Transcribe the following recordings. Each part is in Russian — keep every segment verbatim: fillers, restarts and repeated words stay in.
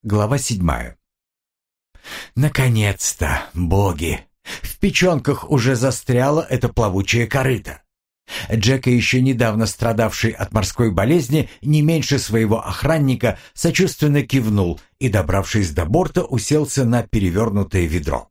Глава седьмая. Наконец-то, боги! В печенках уже застряла эта плавучая корыта. Джека, еще недавно страдавший от морской болезни, не меньше своего охранника, сочувственно кивнул и, добравшись до борта, уселся на перевернутое ведро.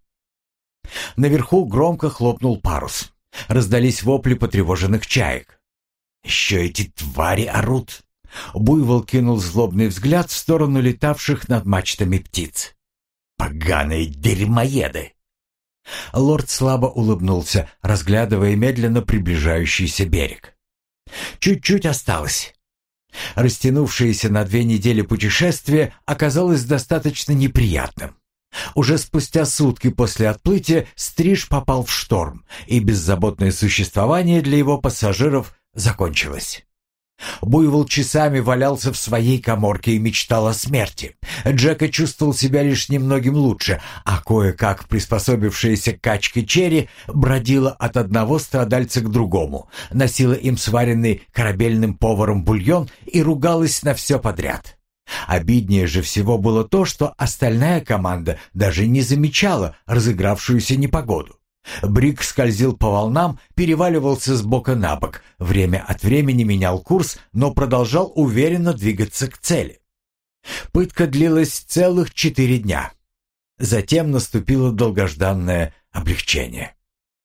Наверху громко хлопнул парус. Раздались вопли потревоженных чаек. «Еще эти твари орут!» Буйвол кинул злобный взгляд в сторону летавших над мачтами птиц. «Поганые дерьмоеды!» Лорд слабо улыбнулся, разглядывая медленно приближающийся берег. Чуть-чуть осталось. Растянувшееся на две недели путешествие оказалось достаточно неприятным. Уже спустя сутки после отплытия Стриж попал в шторм, и беззаботное существование для его пассажиров закончилось. Буйвол часами валялся в своей каморке и мечтал о смерти. Джека чувствовал себя лишь немногим лучше, а кое-как приспособившаяся к качке Черри бродила от одного страдальца к другому, носила им сваренный корабельным поваром бульон и ругалась на все подряд. Обиднее же всего было то, что остальная команда даже не замечала разыгравшуюся непогоду. Бриг скользил по волнам, переваливался с бока на бок, время от времени менял курс, но продолжал уверенно двигаться к цели. Пытка длилась целых четыре дня. Затем наступило долгожданное облегчение.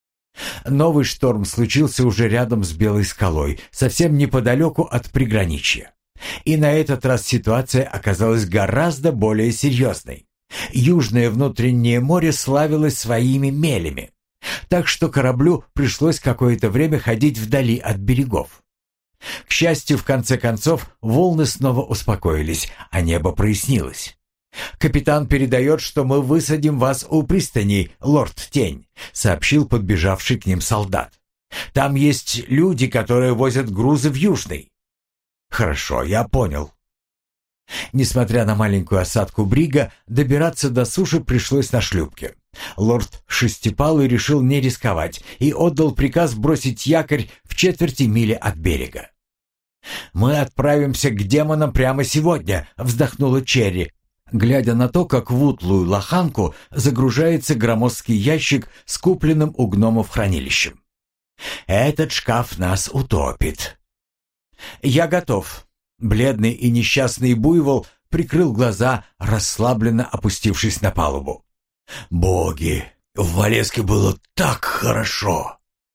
Новый шторм случился уже рядом с Белой скалой, совсем неподалеку от приграничья. И на этот раз ситуация оказалась гораздо более серьезной. Южное внутреннее море славилось своими мелями, так что кораблю пришлось какое-то время ходить вдали от берегов. К счастью, в конце концов, волны снова успокоились, а небо прояснилось. «Капитан передает, что мы высадим вас у пристани, лорд Тень», — сообщил подбежавший к ним солдат. «Там есть люди, которые возят грузы в Южный». «Хорошо, я понял». Несмотря на маленькую осадку брига, добираться до суши пришлось на шлюпке. Лорд Шестипалый решил не рисковать и отдал приказ бросить якорь в четверти мили от берега. «Мы отправимся к демонам прямо сегодня», — вздохнула Черри, глядя на то, как в утлую лоханку загружается громоздкий ящик с купленным у гномов хранилищем. «Этот шкаф нас утопит». «Я готов». Бледный и несчастный буйвол прикрыл глаза, расслабленно опустившись на палубу. «Боги, в Валеске было так хорошо!»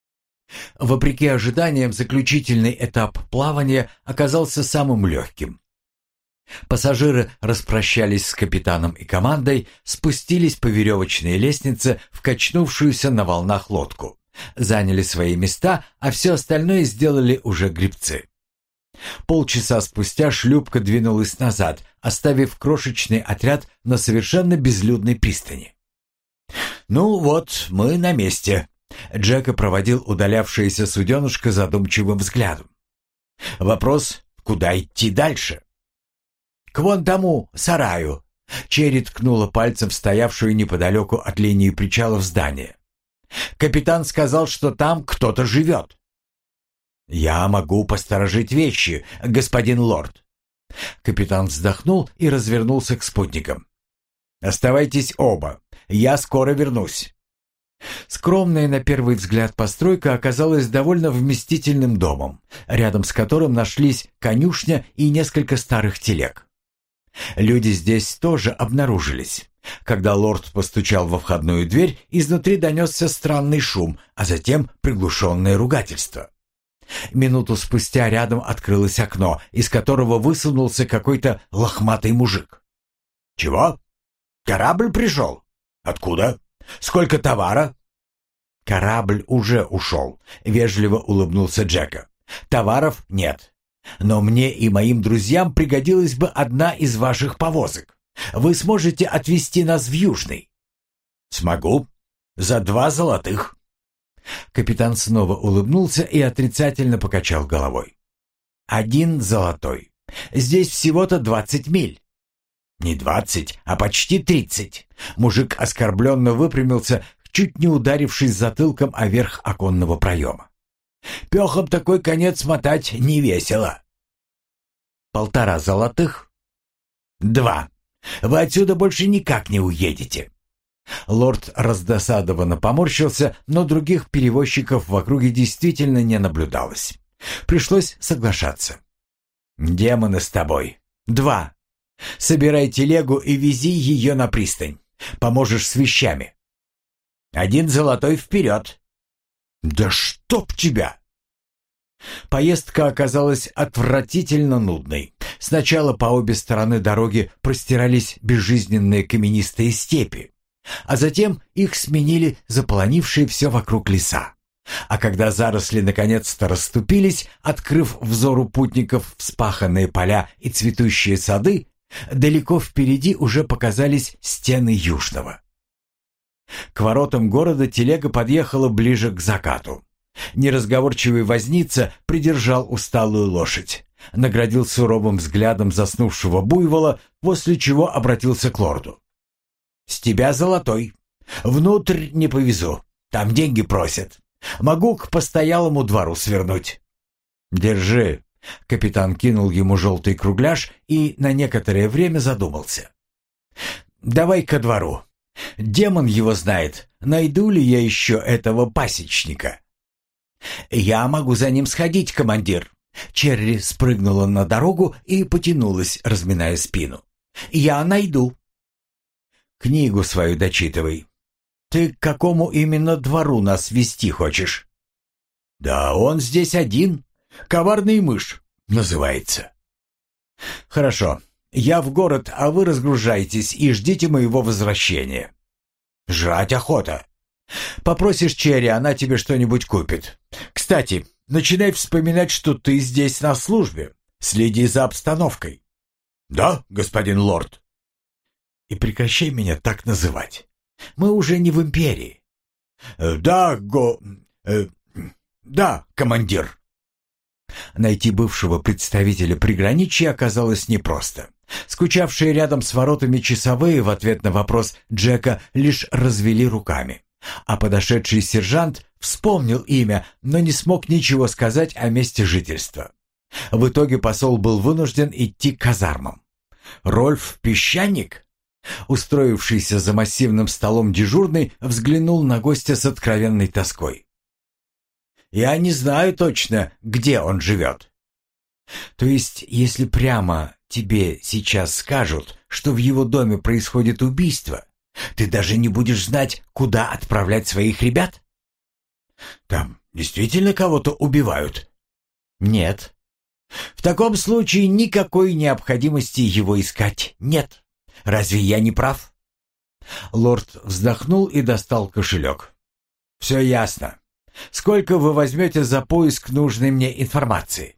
Вопреки ожиданиям, заключительный этап плавания оказался самым легким. Пассажиры распрощались с капитаном и командой, спустились по веревочной лестнице в качнувшуюся на волнах лодку, заняли свои места, а все остальное сделали уже гребцы. Полчаса спустя шлюпка двинулась назад, оставив крошечный отряд на совершенно безлюдной пристани. «Ну вот, мы на месте», — Джека проводил удалявшееся суденышко задумчивым взглядом. «Вопрос, куда идти дальше?» «К вон тому сараю», — Черри ткнула пальцем в стоявшую неподалеку от линии причалов здание. «Капитан сказал, что там кто-то живет». «Я могу посторожить вещи, господин лорд». Капитан вздохнул и развернулся к спутникам. «Оставайтесь оба, я скоро вернусь». Скромная на первый взгляд постройка оказалась довольно вместительным домом, рядом с которым нашлись конюшня и несколько старых телег. Люди здесь тоже обнаружились. Когда лорд постучал во входную дверь, изнутри донесся странный шум, а затем приглушенное ругательство. Минуту спустя рядом открылось окно, из которого высунулся какой-то лохматый мужик. «Чего? Корабль пришел? Откуда? Сколько товара?» «Корабль уже ушел», — вежливо улыбнулся Джека. «Товаров нет. Но мне и моим друзьям пригодилась бы одна из ваших повозок. Вы сможете отвезти нас в Южный?» «Смогу. За два золотых». Капитан снова улыбнулся и отрицательно покачал головой. «Один золотой. Здесь всего-то двадцать миль». «Не двадцать, а почти тридцать». Мужик оскорбленно выпрямился, чуть не ударившись затылком о верх оконного проема. «Пехом такой конец мотать не весело». «Полтора золотых?» «Два». Вы отсюда больше никак не уедете». Лорд раздосадованно поморщился, но других перевозчиков в округе действительно не наблюдалось. Пришлось соглашаться. «Демоны с тобой. Два. Собирай телегу и вези ее на пристань. Поможешь с вещами. Один золотой вперед». «Да чтоб тебя!» Поездка оказалась отвратительно нудной. Сначала по обе стороны дороги простирались безжизненные каменистые степи, а затем их сменили заполонившие все вокруг леса. А когда заросли наконец-то расступились, открыв взору путников вспаханные поля и цветущие сады, далеко впереди уже показались стены Южного. К воротам города телега подъехала ближе к закату. Неразговорчивый возница придержал усталую лошадь, наградил суровым взглядом заснувшего буйвола, после чего обратился к лорду. «С тебя золотой. Внутрь не повезу. Там деньги просят. Могу к постоялому двору свернуть». «Держи». Капитан кинул ему желтый кругляш и на некоторое время задумался. «Давай ко двору. Демон его знает, найду ли я еще этого пасечника». «Я могу за ним сходить, командир». Черри спрыгнула на дорогу и потянулась, разминая спину. «Я найду». «Книгу свою дочитывай. Ты к какому именно двору нас вести хочешь?» «Да он здесь один. Коварный мышь называется». «Хорошо. Я в город, а вы разгружайтесь и ждите моего возвращения». «Жрать охота. Попросишь Черри, она тебе что-нибудь купит. Кстати, начинай вспоминать, что ты здесь на службе. Следи за обстановкой». «Да, господин лорд». «И прекращай меня так называть. Мы уже не в империи». «Да, го... Э, да, командир». Найти бывшего представителя приграничья оказалось непросто. Скучавшие рядом с воротами часовые в ответ на вопрос Джека лишь развели руками. А подошедший сержант вспомнил имя, но не смог ничего сказать о месте жительства. В итоге посол был вынужден идти к казармам. Рольф Песчаник, устроившийся за массивным столом дежурный, взглянул на гостя с откровенной тоской. «Я не знаю точно, где он живет». «То есть, если прямо тебе сейчас скажут, что в его доме происходит убийство, ты даже не будешь знать, куда отправлять своих ребят?» «Там действительно кого-то убивают?» «Нет». «В таком случае никакой необходимости его искать нет. Разве я не прав?» Лорд вздохнул и достал кошелек. «Все ясно. Сколько вы возьмете за поиск нужной мне информации?»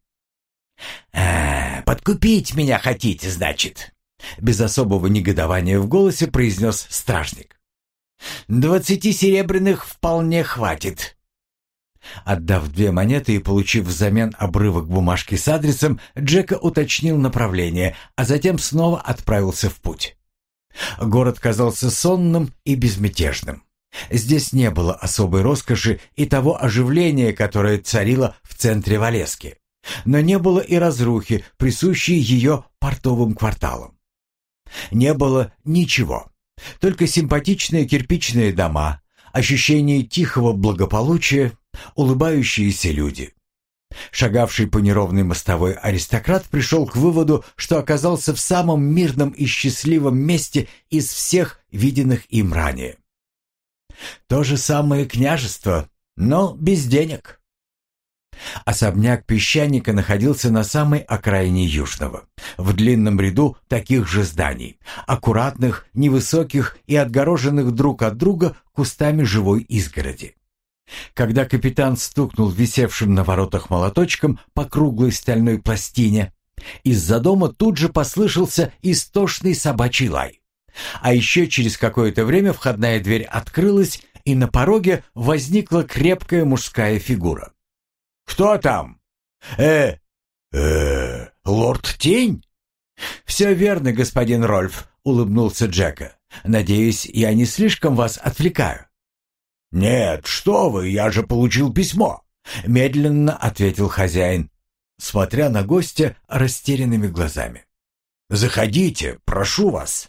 «А, подкупить меня хотите, значит?» Без особого негодования в голосе произнес стражник. «Двадцати серебряных вполне хватит». Отдав две монеты и получив взамен обрывок бумажки с адресом, Джека уточнил направление, а затем снова отправился в путь. Город казался сонным и безмятежным. Здесь не было особой роскоши и того оживления, которое царило в центре Валески. Но не было и разрухи, присущей ее портовым кварталам. Не было ничего, только симпатичные кирпичные дома, ощущение тихого благополучия, улыбающиеся люди. Шагавший по неровной мостовой аристократ пришел к выводу, что оказался в самом мирном и счастливом месте из всех виденных им ранее. То же самое княжество, но без денег. Особняк Песчаника находился на самой окраине Южного, в длинном ряду таких же зданий, аккуратных, невысоких и отгороженных друг от друга кустами живой изгороди. Когда капитан стукнул висевшим на воротах молоточком по круглой стальной пластине, из-за дома тут же послышался истошный собачий лай. А еще через какое-то время входная дверь открылась, и на пороге возникла крепкая мужская фигура. «Кто там?» «Э, э, лорд Тень?» «Все верно, господин Рольф», — улыбнулся Джека. «Надеюсь, я не слишком вас отвлекаю». «Нет, что вы, я же получил письмо», — медленно ответил хозяин, смотря на гостя растерянными глазами. «Заходите, прошу вас».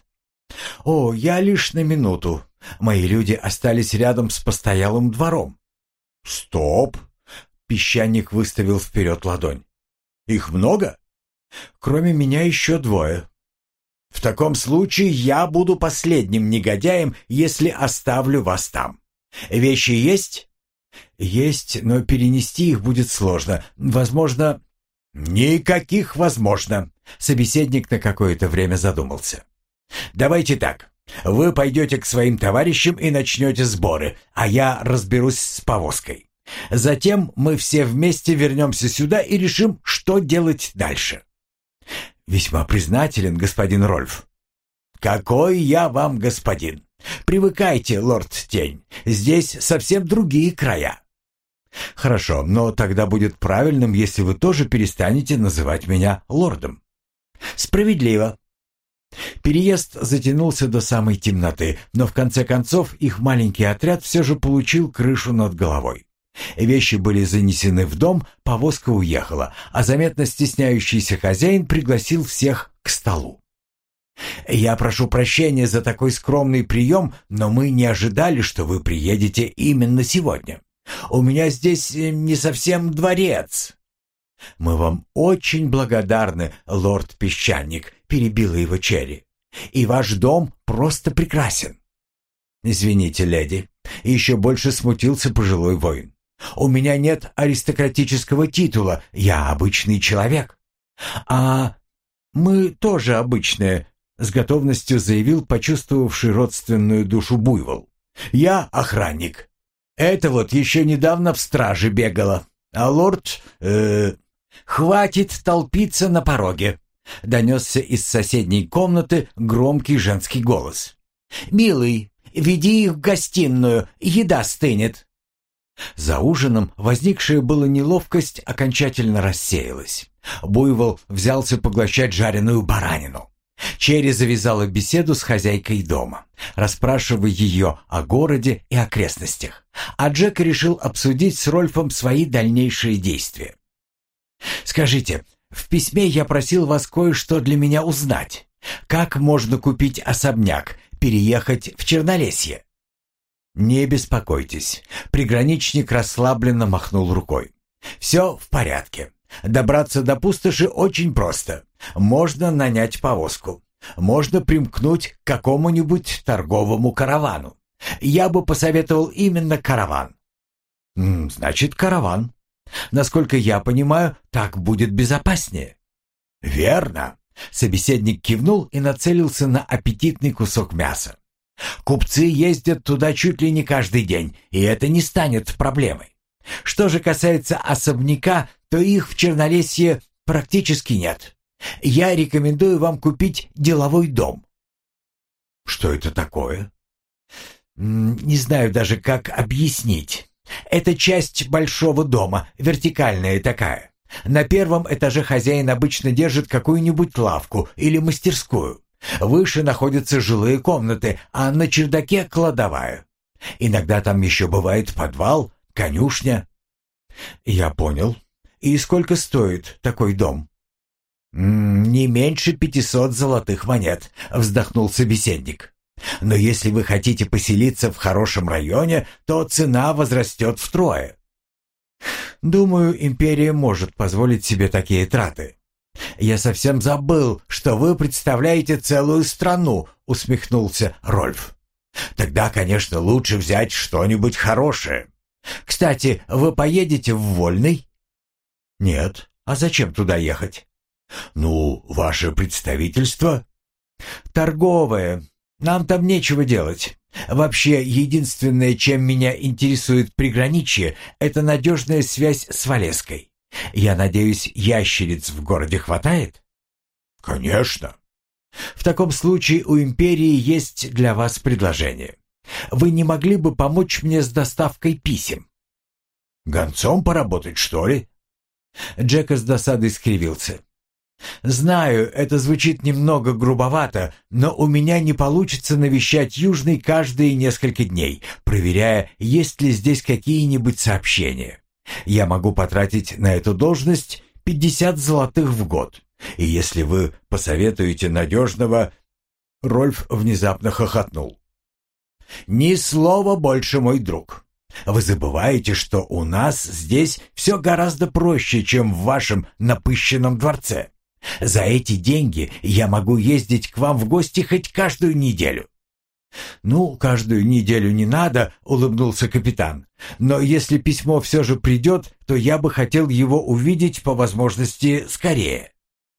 «О, я лишь на минуту. Мои люди остались рядом с постоялым двором». «Стоп!» — песчаник выставил вперед ладонь. «Их много?» «Кроме меня еще двое». «В таком случае я буду последним негодяем, если оставлю вас там. Вещи есть?» «Есть, но перенести их будет сложно. Возможно...» «Никаких возможно!» Собеседник на какое-то время задумался. «Давайте так. Вы пойдете к своим товарищам и начнете сборы, а я разберусь с повозкой. Затем мы все вместе вернемся сюда и решим, что делать дальше». «Весьма признателен, господин Рольф». «Какой я вам господин! Привыкайте, лорд Тень. Здесь совсем другие края». «Хорошо, но тогда будет правильным, если вы тоже перестанете называть меня лордом». «Справедливо». Переезд затянулся до самой темноты, но в конце концов их маленький отряд все же получил крышу над головой. Вещи были занесены в дом, повозка уехала, а заметно стесняющийся хозяин пригласил всех к столу. «Я прошу прощения за такой скромный прием, но мы не ожидали, что вы приедете именно сегодня. У меня здесь не совсем дворец». «Мы вам очень благодарны, лорд-песчаник», — перебила его Черри. «И ваш дом просто прекрасен». «Извините, леди», — еще больше смутился пожилой воин. «У меня нет аристократического титула, я обычный человек». «А мы тоже обычные», — с готовностью заявил почувствовавший родственную душу буйвол. «Я охранник. Это вот еще недавно в страже бегала. А лорд... Э, хватит толпиться на пороге», — донесся из соседней комнаты громкий женский голос. «Милый, веди их в гостиную, еда стынет». За ужином возникшая была неловкость окончательно рассеялась. Буйвол взялся поглощать жареную баранину. Черри завязала беседу с хозяйкой дома, расспрашивая ее о городе и окрестностях, а Джек решил обсудить с Рольфом свои дальнейшие действия. «Скажите, в письме я просил вас кое-что для меня узнать. Как можно купить особняк, переехать в Чернолесье?» «Не беспокойтесь», — приграничник расслабленно махнул рукой. «Все в порядке. Добраться до пустоши очень просто. Можно нанять повозку. Можно примкнуть к какому-нибудь торговому каравану. Я бы посоветовал именно караван». «Значит, караван. Насколько я понимаю, так будет безопаснее». «Верно», — собеседник кивнул и нацелился на аппетитный кусок мяса. «Купцы ездят туда чуть ли не каждый день, и это не станет проблемой. Что же касается особняка, то их в Чернолесье практически нет. Я рекомендую вам купить деловой дом». «Что это такое?» «Не знаю даже, как объяснить. Это часть большого дома, вертикальная такая. На первом этаже хозяин обычно держит какую-нибудь лавку или мастерскую. Выше находятся жилые комнаты, а на чердаке кладовая. Иногда там еще бывает подвал, конюшня». «Я понял. И сколько стоит такой дом?» «Не меньше пятисот золотых монет», — вздохнул собеседник. «Но если вы хотите поселиться в хорошем районе, то цена возрастет втрое». «Думаю, империя может позволить себе такие траты». «Я совсем забыл, что вы представляете целую страну», — усмехнулся Рольф. «Тогда, конечно, лучше взять что-нибудь хорошее. Кстати, вы поедете в Вольный?» «Нет. А зачем туда ехать?» «Ну, ваше представительство?» «Торговое. Нам там нечего делать. Вообще, единственное, чем меня интересует приграничье, это надежная связь с Валеской. Я надеюсь, ящериц в городе хватает?» «Конечно». «В таком случае у империи есть для вас предложение. Вы не могли бы помочь мне с доставкой писем?» «Гонцом поработать, что ли?» Джека с досадой скривился. «Знаю, это звучит немного грубовато, но у меня не получится навещать Южный каждые несколько дней, проверяя, есть ли здесь какие-нибудь сообщения. Я могу потратить на эту должность пятьдесят золотых в год, и если вы посоветуете надежного...» Рольф внезапно хохотнул. «Ни слова больше, мой друг. Вы забываете, что у нас здесь все гораздо проще, чем в вашем напыщенном дворце. За эти деньги я могу ездить к вам в гости хоть каждую неделю». «Ну, каждую неделю не надо», — улыбнулся капитан. «Но если письмо все же придет, то я бы хотел его увидеть по возможности скорее».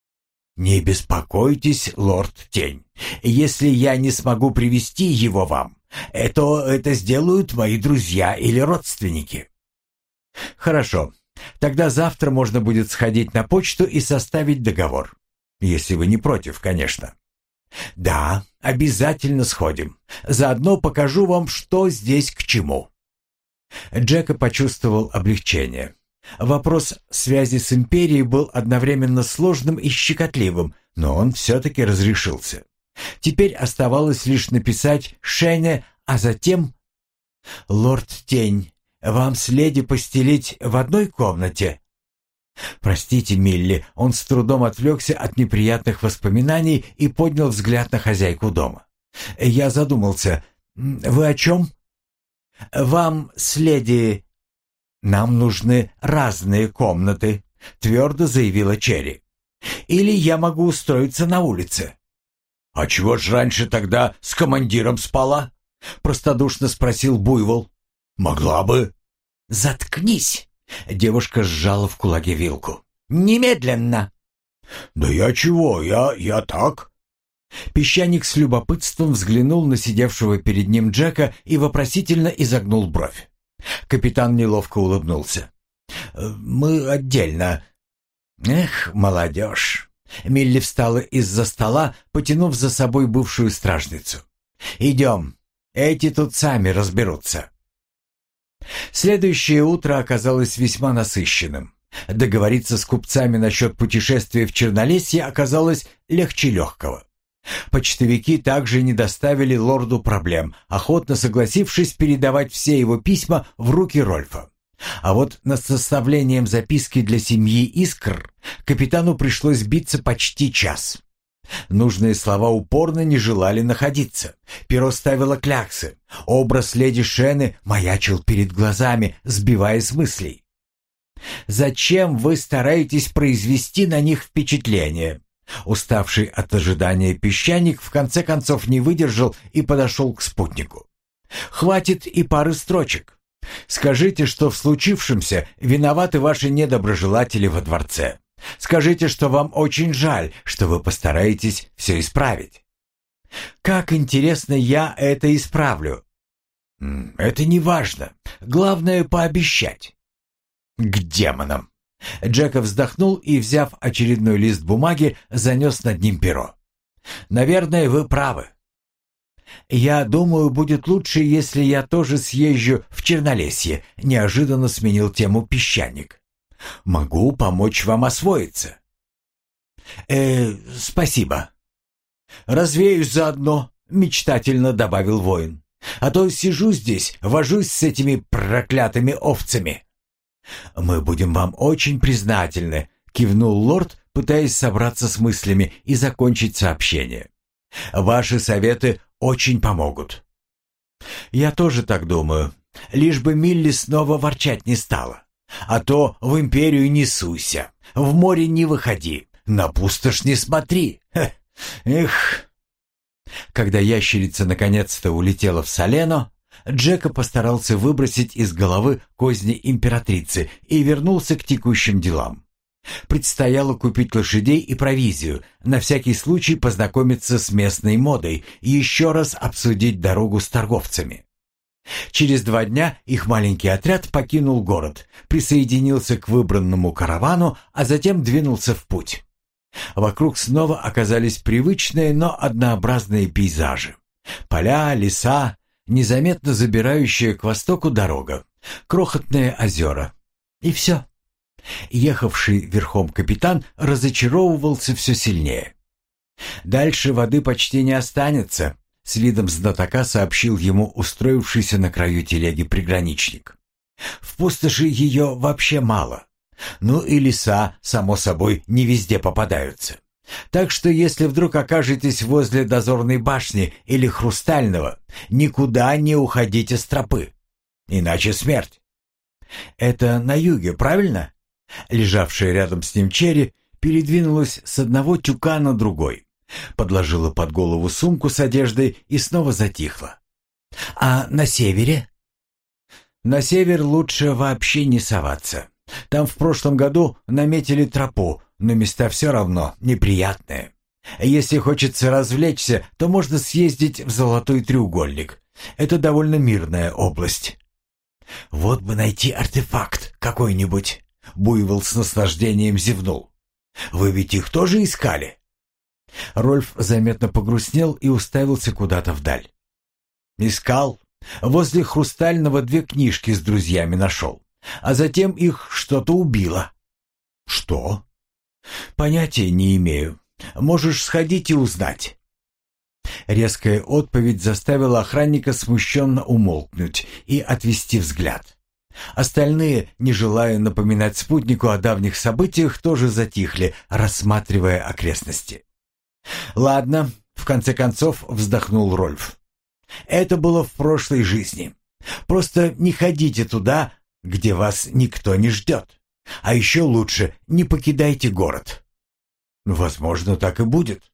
«Не беспокойтесь, лорд Тень. Если я не смогу привести его вам, то это сделают мои друзья или родственники». «Хорошо. Тогда завтра можно будет сходить на почту и составить договор. Если вы не против, конечно». «Да, обязательно сходим. Заодно покажу вам, что здесь к чему». Джека почувствовал облегчение. Вопрос связи с империей был одновременно сложным и щекотливым, но он все-таки разрешился. Теперь оставалось лишь написать Шене, а затем... «Лорд Тень, вам с леди постелить в одной комнате?» «Простите, Милли», он с трудом отвлекся от неприятных воспоминаний и поднял взгляд на хозяйку дома. «Я задумался. Вы о чем?» «Вам с леди...» «Нам нужны разные комнаты», — твердо заявила Черри. «Или я могу устроиться на улице». «А чего ж раньше тогда с командиром спала?» — простодушно спросил Буйвол. «Могла бы». «Заткнись!» — девушка сжала в кулаке вилку. «Немедленно!» «Да я чего? Я... я так...» Песчаник с любопытством взглянул на сидевшего перед ним Джека и вопросительно изогнул бровь. Капитан неловко улыбнулся. «Мы отдельно...» «Эх, молодежь!» Милли встала из-за стола, потянув за собой бывшую стражницу. «Идем, эти тут сами разберутся». Следующее утро оказалось весьма насыщенным. Договориться с купцами насчет путешествия в Чернолесье оказалось легче легкого. Почтовики также не доставили лорду проблем, охотно согласившись передавать все его письма в руки Рольфа. А вот над составлением записки для семьи Искр капитану пришлось биться почти час. Нужные слова упорно не желали находиться. Перо ставило кляксы. Образ леди Шены маячил перед глазами, сбивая с мыслей. «Зачем вы стараетесь произвести на них впечатление?» Уставший от ожидания песчаник в конце концов не выдержал и подошел к спутнику. «Хватит и пары строчек. Скажите, что в случившемся виноваты ваши недоброжелатели во дворце. Скажите, что вам очень жаль, что вы постараетесь все исправить». «Как интересно, я это исправлю». «Это не важно. Главное — пообещать». «К демонам!» Джека вздохнул и, взяв очередной лист бумаги, занес над ним перо. «Наверное, вы правы. Я думаю, будет лучше, если я тоже съезжу в Чернолесье», — неожиданно сменил тему песчаник. «Могу помочь вам освоиться». «Э, спасибо». «Развеюсь заодно», — мечтательно добавил воин. «А то сижу здесь, вожусь с этими проклятыми овцами». «Мы будем вам очень признательны», — кивнул лорд, пытаясь собраться с мыслями и закончить сообщение. «Ваши советы очень помогут». «Я тоже так думаю. Лишь бы Милли снова ворчать не стала. А то в империю не суйся, в море не выходи, на пустошь не смотри. Эх, эх». Когда ящерица наконец-то улетела в Салено, Джека постарался выбросить из головы козни императрицы и вернулся к текущим делам. Предстояло купить лошадей и провизию, на всякий случай познакомиться с местной модой и еще раз обсудить дорогу с торговцами. Через два дня их маленький отряд покинул город, присоединился к выбранному каравану, а затем двинулся в путь. Вокруг снова оказались привычные, но однообразные пейзажи. Поля, леса, незаметно забирающая к востоку дорога, крохотные озера. И все. Ехавший верхом капитан разочаровывался все сильнее. «Дальше воды почти не останется», — с видом знатока сообщил ему устроившийся на краю телеги приграничник. «В пустоши ее вообще мало. Ну и леса, само собой, не везде попадаются. Так что если вдруг окажетесь возле дозорной башни или Хрустального, никуда не уходите с тропы, иначе смерть. Это на юге, правильно? Лежавшая рядом с ним Черри передвинулась с одного тюка на другой, подложила под голову сумку с одеждой и снова затихла. А на севере? На север лучше вообще не соваться. Там в прошлом году наметили тропу, но места все равно неприятные. Если хочется развлечься, то можно съездить в Золотой треугольник. Это довольно мирная область. Вот бы найти артефакт какой-нибудь. Буйвол с наслаждением зевнул. Вы ведь их тоже искали? Рольф заметно погрустнел и уставился куда-то вдаль. Искал. Возле Хрустального две книжки с друзьями нашел. А затем их что-то убило. Что? Понятия не имею. Можешь сходить и узнать. Резкая отповедь заставила охранника смущенно умолкнуть и отвести взгляд. Остальные, не желая напоминать спутнику о давних событиях, тоже затихли, рассматривая окрестности. «Ладно», — в конце концов вздохнул Рольф. «Это было в прошлой жизни. Просто не ходите туда, где вас никто не ждет. А еще лучше не покидайте город». «Возможно, так и будет».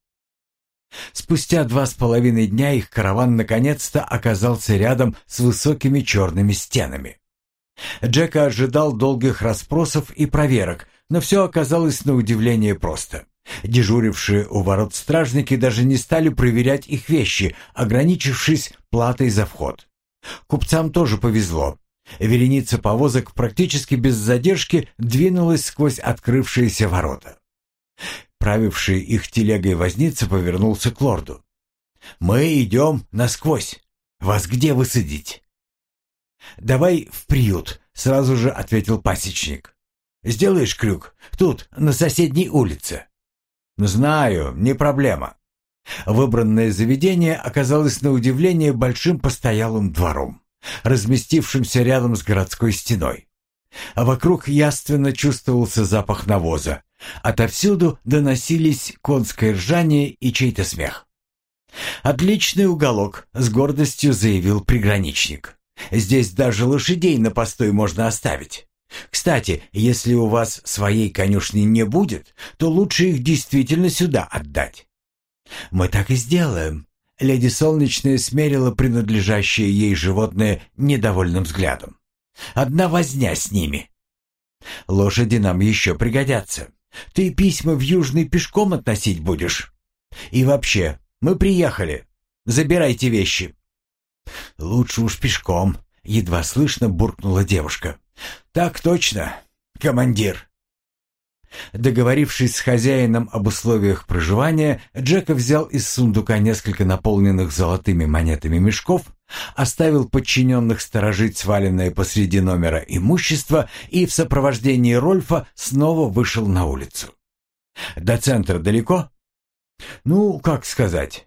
Спустя два с половиной дня их караван наконец-то оказался рядом с высокими черными стенами. Джека ожидал долгих расспросов и проверок, но все оказалось на удивление просто. Дежурившие у ворот стражники даже не стали проверять их вещи, ограничившись платой за вход. Купцам тоже повезло. Вереница повозок практически без задержки двинулась сквозь открывшиеся ворота. Правивший их телегой возница повернулся к лорду. «Мы идем насквозь. Вас где высадить?» «Давай в приют», — сразу же ответил пасечник. «Сделаешь крюк? Тут, на соседней улице». «Знаю, не проблема». Выбранное заведение оказалось на удивление большим постоялым двором, разместившимся рядом с городской стеной. А вокруг явственно чувствовался запах навоза. Отовсюду доносились конское ржание и чей-то смех. «Отличный уголок», — с гордостью заявил приграничник. «Здесь даже лошадей на постой можно оставить. Кстати, если у вас своей конюшни не будет, то лучше их действительно сюда отдать». «Мы так и сделаем», — леди Солнечная смерила принадлежащее ей животное недовольным взглядом. «Одна возня с ними». «Лошади нам еще пригодятся. Ты письма в Южный пешком относить будешь? И вообще, мы приехали. Забирайте вещи». «Лучше уж пешком», — едва слышно буркнула девушка. «Так точно, командир». Договорившись с хозяином об условиях проживания, Джека взял из сундука несколько наполненных золотыми монетами мешков, оставил подчиненных сторожить сваленное посреди номера имущество и в сопровождении Рольфа снова вышел на улицу. «До центра далеко?» «Ну, как сказать.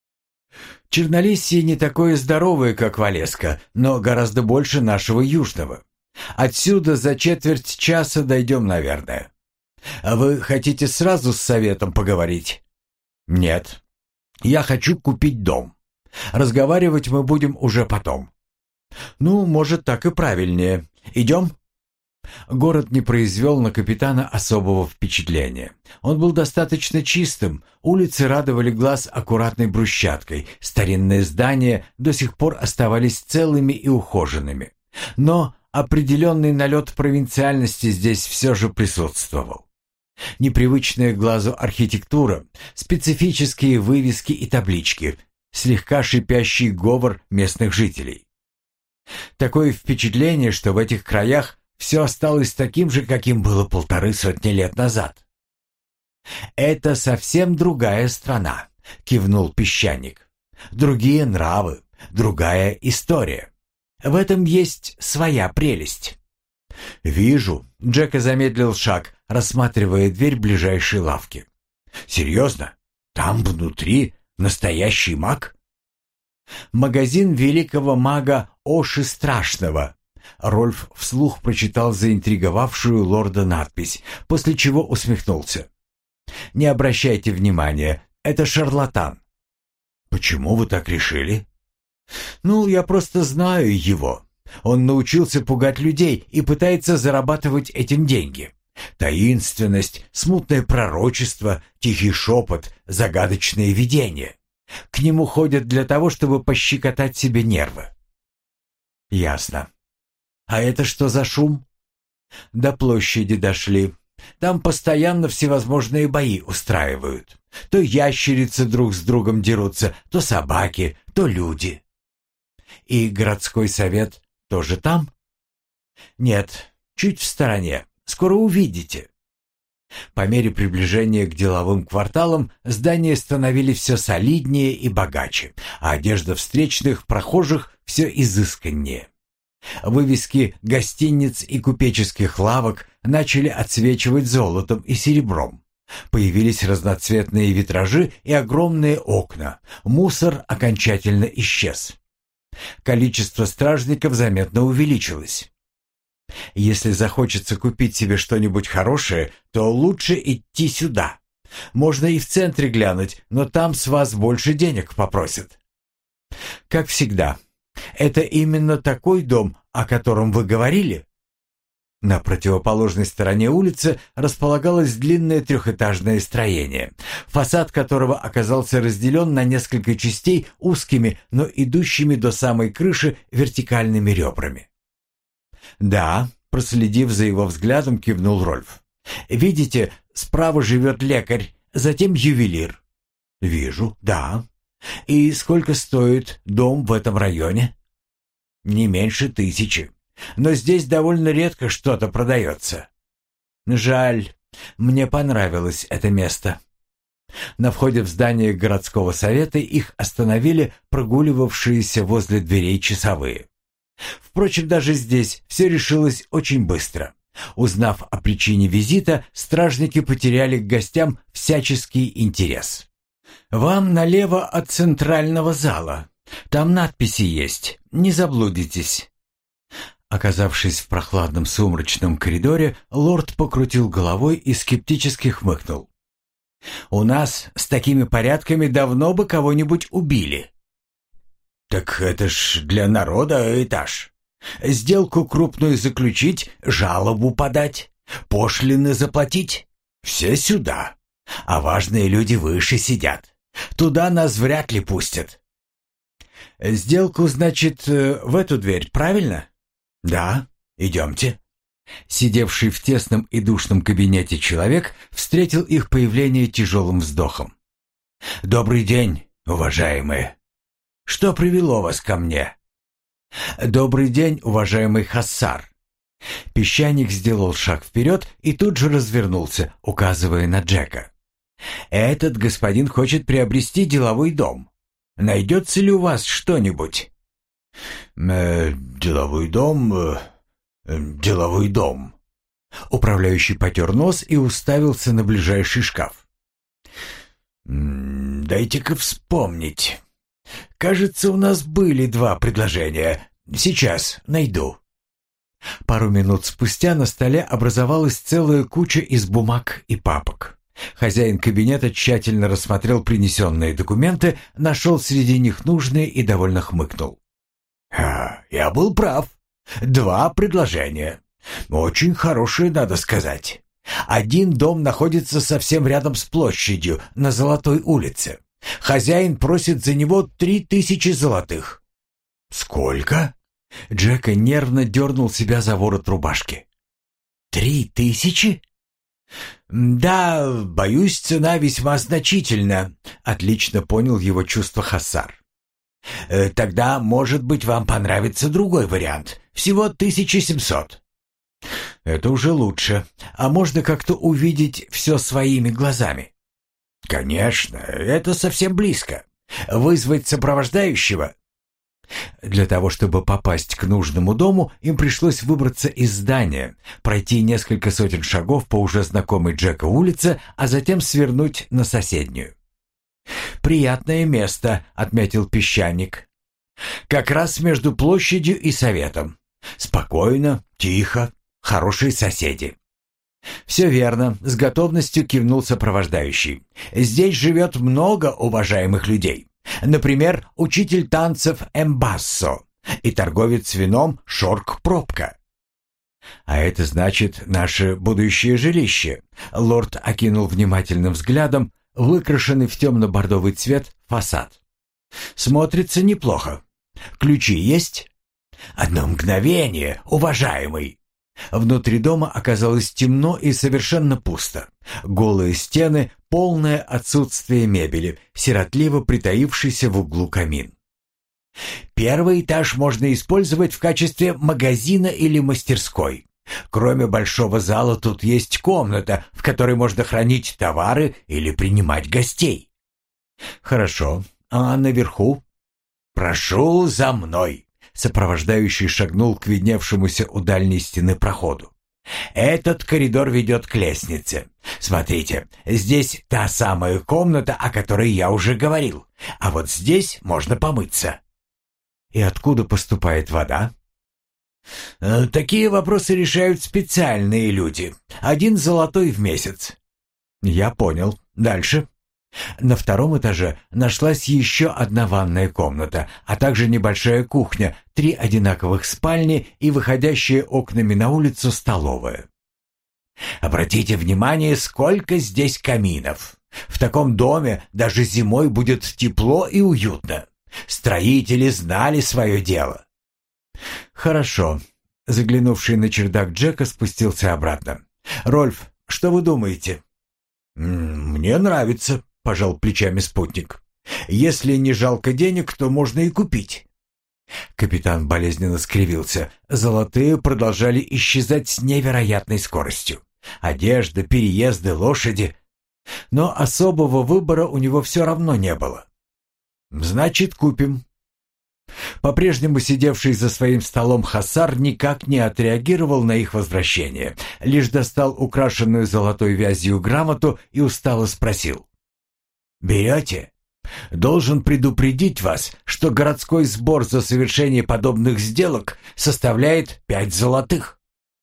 Чернолиссие не такое здоровое, как Валеска, но гораздо больше нашего южного. Отсюда за четверть часа дойдем, наверное. А вы хотите сразу с советом поговорить?» «Нет. Я хочу купить дом. Разговаривать мы будем уже потом». «Ну, может, так и правильнее. Идем?» Город не произвел на капитана особого впечатления. Он был достаточно чистым, улицы радовали глаз аккуратной брусчаткой, старинные здания до сих пор оставались целыми и ухоженными. Но определенный налет провинциальности здесь все же присутствовал. Непривычная глазу архитектура, специфические вывески и таблички, слегка шипящий говор местных жителей. Такое впечатление, что в этих краях все осталось таким же, каким было полторы сотни лет назад. «Это совсем другая страна», — кивнул песчаник. «Другие нравы, другая история. В этом есть своя прелесть». «Вижу», — Джека замедлил шаг, рассматривая дверь ближайшей лавки. «Серьезно? Там внутри настоящий маг?» «Магазин великого мага Оши Страшного». Рольф вслух прочитал заинтриговавшую лорда надпись, после чего усмехнулся. Не обращайте внимания, это шарлатан». «Почему вы так решили?» «Ну, я просто знаю его. Он научился пугать людей и пытается зарабатывать этим деньги. Таинственность, смутное пророчество, тихий шепот, загадочные видения. К нему ходят для того, чтобы пощекотать себе нервы». «Ясно. А это что за шум?» «До площади дошли. Там постоянно всевозможные бои устраивают. То ящерицы друг с другом дерутся, то собаки, то люди». «И городской совет тоже там?» «Нет, чуть в стороне. Скоро увидите». По мере приближения к деловым кварталам здания становились все солиднее и богаче, а одежда встречных прохожих все изысканнее. Вывески гостиниц и купеческих лавок начали отсвечивать золотом и серебром. Появились разноцветные витражи и огромные окна. Мусор окончательно исчез. Количество стражников заметно увеличилось. Если захочется купить себе что-нибудь хорошее, то лучше идти сюда. Можно и в центре глянуть, но там с вас больше денег попросят. Как всегда, это именно такой дом, о котором вы говорили? На противоположной стороне улицы располагалось длинное трехэтажное строение, фасад которого оказался разделен на несколько частей узкими, но идущими до самой крыши вертикальными ребрами. «Да», — проследив за его взглядом, кивнул Рольф. «Видите, справа живет лекарь, затем ювелир». «Вижу, да. И сколько стоит дом в этом районе?» «Не меньше тысячи. Но здесь довольно редко что-то продается». «Жаль. Мне понравилось это место». На входе в здание городского совета их остановили прогуливавшиеся возле дверей часовые. Впрочем, даже здесь все решилось очень быстро. Узнав о причине визита, стражники потеряли к гостям всяческий интерес. «Вам налево от центрального зала. Там надписи есть, не заблудитесь». Оказавшись в прохладном сумрачном коридоре, лорд покрутил головой и скептически хмыкнул. «У нас с такими порядками давно бы кого-нибудь убили». «Так это ж для народа этаж. Сделку крупную заключить, жалобу подать, пошлины заплатить. Все сюда. А важные люди выше сидят. Туда нас вряд ли пустят». «Сделку, значит, в эту дверь, правильно?» «Да, идемте». Сидевший в тесном и душном кабинете человек встретил их появление тяжелым вздохом. «Добрый день, уважаемые. Что привело вас ко мне?» «Добрый день, уважаемый Хассар». Песчаник сделал шаг вперед и тут же развернулся, указывая на Джека. «Этот господин хочет приобрести деловой дом. Найдется ли у вас что-нибудь?» «Э, «Деловой дом... Э, деловой дом...» Управляющий потер нос и уставился на ближайший шкаф. «Дайте-ка вспомнить. Кажется, у нас были два предложения. Сейчас найду». Пару минут спустя на столе образовалась целая куча из бумаг и папок. Хозяин кабинета тщательно рассмотрел принесенные документы, нашел среди них нужные и довольно хмыкнул. «А, я был прав. Два предложения. Очень хорошие, надо сказать. Один дом находится совсем рядом с площадью, на Золотой улице. Хозяин просит за него три тысячи золотых». «Сколько?» Джека нервно дернул себя за ворот рубашки. «Три тысячи?» «Да, боюсь, цена весьма значительна», — отлично понял его чувство Хассар. «Тогда, может быть, вам понравится другой вариант. Всего тысяча семьсот». «Это уже лучше. А можно как-то увидеть все своими глазами?» «Конечно, это совсем близко. Вызвать сопровождающего?» Для того, чтобы попасть к нужному дому, им пришлось выбраться из здания, пройти несколько сотен шагов по уже знакомой Джека улице, а затем свернуть на соседнюю. «Приятное место», — отметил песчаник. «Как раз между площадью и советом. Спокойно, тихо, хорошие соседи». «Все верно», — с готовностью кивнул сопровождающий. «Здесь живет много уважаемых людей. Например, учитель танцев Эмбассо и торговец вином Шорк Пробка». «А это значит наше будущее жилище», — лорд окинул внимательным взглядом выкрашенный в темно-бордовый цвет фасад. «Смотрится неплохо. Ключи есть?» «Одно мгновение, уважаемый!» Внутри дома оказалось темно и совершенно пусто. Голые стены, полное отсутствие мебели, сиротливо притаившийся в углу камин. «Первый этаж можно использовать в качестве магазина или мастерской. Кроме большого зала тут есть комната, в которой можно хранить товары или принимать гостей». «Хорошо. А наверху?» «Прошу за мной!» Сопровождающий шагнул к видневшемуся у дальней стены проходу. «Этот коридор ведет к лестнице. Смотрите, здесь та самая комната, о которой я уже говорил. А вот здесь можно помыться». «И откуда поступает вода?» «Такие вопросы решают специальные люди. Один золотой в месяц». «Я понял. Дальше?» На втором этаже нашлась еще одна ванная комната, а также небольшая кухня, три одинаковых спальни и выходящая окнами на улицу столовая. «Обратите внимание, сколько здесь каминов. В таком доме даже зимой будет тепло и уютно. Строители знали свое дело». «Хорошо». Заглянувший на чердак Джека спустился обратно. «Рольф, что вы думаете?» «Мне нравится», — пожал плечами спутник. «Если не жалко денег, то можно и купить». Капитан болезненно скривился. Золотые продолжали исчезать с невероятной скоростью. Одежда, переезды, лошади. Но особого выбора у него все равно не было. «Значит, купим». По-прежнему сидевший за своим столом Хассар никак не отреагировал на их возвращение, лишь достал украшенную золотой вязью грамоту и устало спросил. «Берете? Должен предупредить вас, что городской сбор за совершение подобных сделок составляет пять золотых».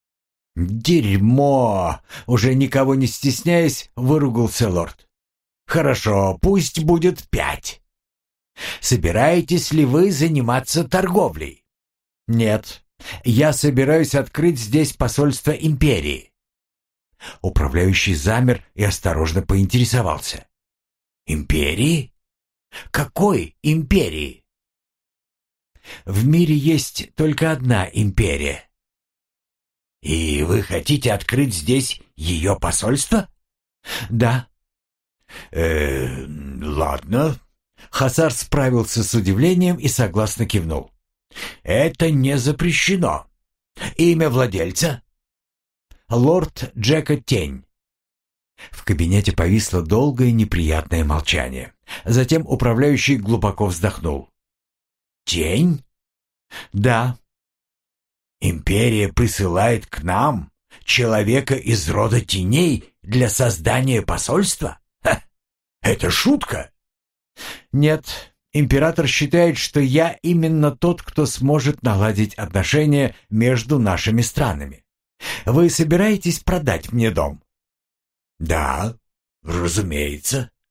«Дерьмо!» — уже никого не стесняясь, выругался лорд. «Хорошо, пусть будет пять. Собираетесь ли вы заниматься торговлей?» «Нет, я собираюсь открыть здесь посольство империи». Управляющий замер и осторожно поинтересовался. «Империи? Какой империи?» «В мире есть только одна империя». «И вы хотите открыть здесь ее посольство?» «Да». «Э, ладно». Хассар справился с удивлением и согласно кивнул. «Это не запрещено. Имя владельца?» «Лорд Джека Тень». В кабинете повисло долгое неприятное молчание. Затем управляющий глубоко вздохнул. «Тень?» «Да». «Империя присылает к нам человека из рода теней для создания посольства? Ха! Это шутка?» «Нет, император считает, что я именно тот, кто сможет наладить отношения между нашими странами. Вы собираетесь продать мне дом?» «Да, разумеется».